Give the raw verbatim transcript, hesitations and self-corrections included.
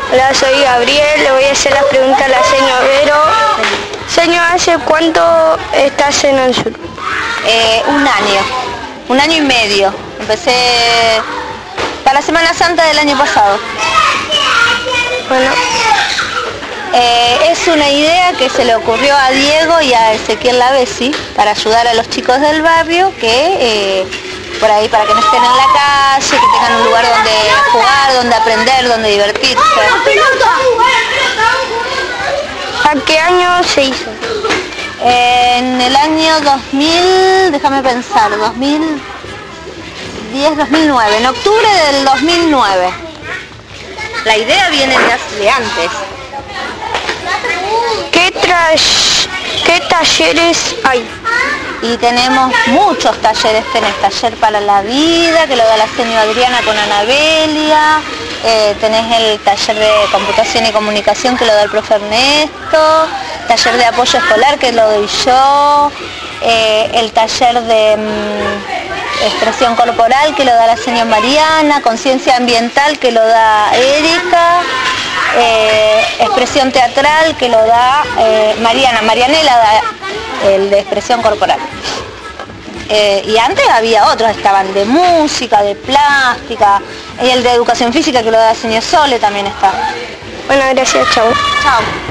Hola, soy Gabriel, le voy a hacer las preguntas a la señora Vero. Señor, ¿hace cuánto estás en el sur? Eh, un año, un año y medio. Empecé para la Semana Santa del año pasado. Bueno. Eh, es una idea que se le ocurrió a Diego y a Ezequiel Lavesi para ayudar a los chicos del barrio que eh, por ahí para que no estén en la calle, que tengan un lugar donde jugar, donde aprender, donde divertirse. ¿A qué año se hizo? En el año dos mil, déjame pensar, dos mil diez, dos mil nueve, en octubre del dos mil nueve. La idea viene de antes. ¿Qué, tras, ¿Qué talleres hay? Y tenemos muchos talleres. Tenés taller para la vida, que lo da la señora Adriana con Anabelia. Eh, tenés el taller de computación y comunicación, que lo da el profe Ernesto. Taller de apoyo escolar, que lo doy yo. Eh, el taller de mmm, expresión corporal, que lo da la señora Mariana. Conciencia ambiental, que lo da Erika. Eh, expresión teatral, que lo da eh, Mariana. Marianela da el de expresión corporal. Eh, y antes había otros, estaban de música, de plástica, y el de educación física, que lo da la señora Sole, también está. Bueno, gracias, chao. Chao.